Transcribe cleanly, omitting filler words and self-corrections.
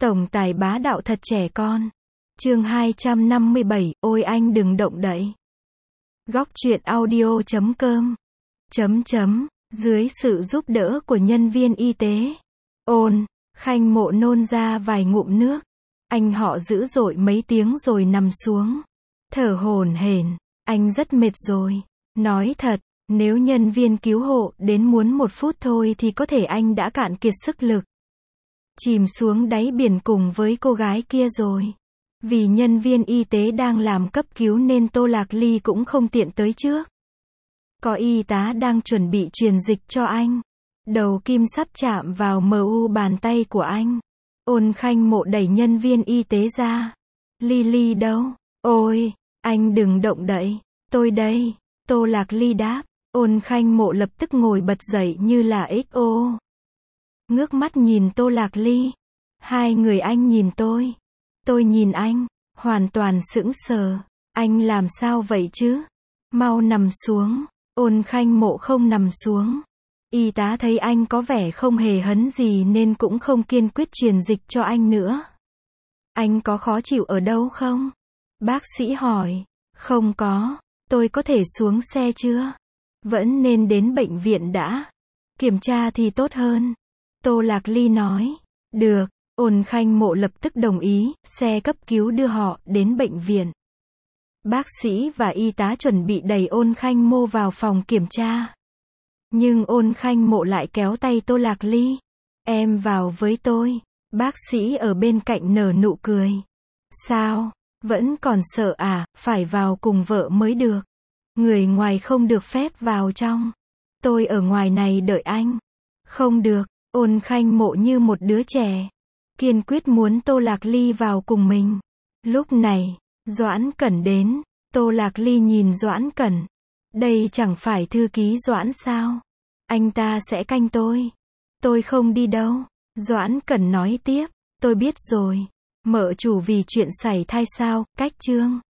Tổng tài bá đạo thật trẻ con. Chương 257, ôi anh đừng động đậy. Góc truyện audio.com. Dưới sự giúp đỡ của nhân viên y tế, Ôn Khanh Mộ nôn ra vài ngụm nước. Anh họ dữ dội mấy tiếng rồi nằm xuống. Thở hổn hển, anh rất mệt rồi. Nói thật, nếu nhân viên cứu hộ đến muốn 1 phút thôi thì có thể anh đã cạn kiệt sức lực. Chìm xuống đáy biển cùng với cô gái kia rồi. Vì nhân viên y tế đang làm cấp cứu nên Tô Lạc Ly cũng không tiện tới trước. Có y tá đang chuẩn bị truyền dịch cho anh. Đầu kim sắp chạm vào mu bàn tay của anh. Ôn Khanh Mộ đẩy nhân viên y tế ra. Ly đâu? Ôi, anh đừng động đậy. Tôi đây. Tô Lạc Ly đáp. Ôn Khanh Mộ lập tức ngồi bật dậy như là XO. Ngước mắt nhìn Tô Lạc Ly. Hai người anh nhìn tôi nhìn anh, hoàn toàn sững sờ. Anh làm sao vậy chứ? Mau nằm xuống. Ôn Khanh Mộ không nằm xuống. Y tá thấy anh có vẻ không hề hấn gì nên cũng không kiên quyết truyền dịch cho anh nữa. Anh có khó chịu ở đâu không? Bác sĩ hỏi. Không có, tôi có thể xuống xe chưa? Vẫn nên đến bệnh viện đã. Kiểm tra thì tốt hơn. Tô Lạc Ly nói. Được. Ôn Khanh Mộ lập tức đồng ý, xe cấp cứu đưa họ đến bệnh viện. Bác sĩ và y tá chuẩn bị đẩy Ôn Khanh Mộ vào phòng kiểm tra. Nhưng Ôn Khanh Mộ lại kéo tay Tô Lạc Ly. Em vào với tôi. Bác sĩ ở bên cạnh nở nụ cười. Sao? Vẫn còn sợ à? Phải vào cùng vợ mới được. Người ngoài không được phép vào trong. Tôi ở ngoài này đợi anh. Không được. Ôn Khanh Mộ như một đứa trẻ. Kiên quyết muốn Tô Lạc Ly vào cùng mình. Lúc này, Doãn Cẩn đến. Tô Lạc Ly nhìn Doãn Cẩn. Đây chẳng phải thư ký Doãn sao? Anh ta sẽ canh tôi. Tôi không đi đâu. Doãn Cẩn nói tiếp. Tôi biết rồi. Mợ chủ vì chuyện sảy thai sao, cách Trương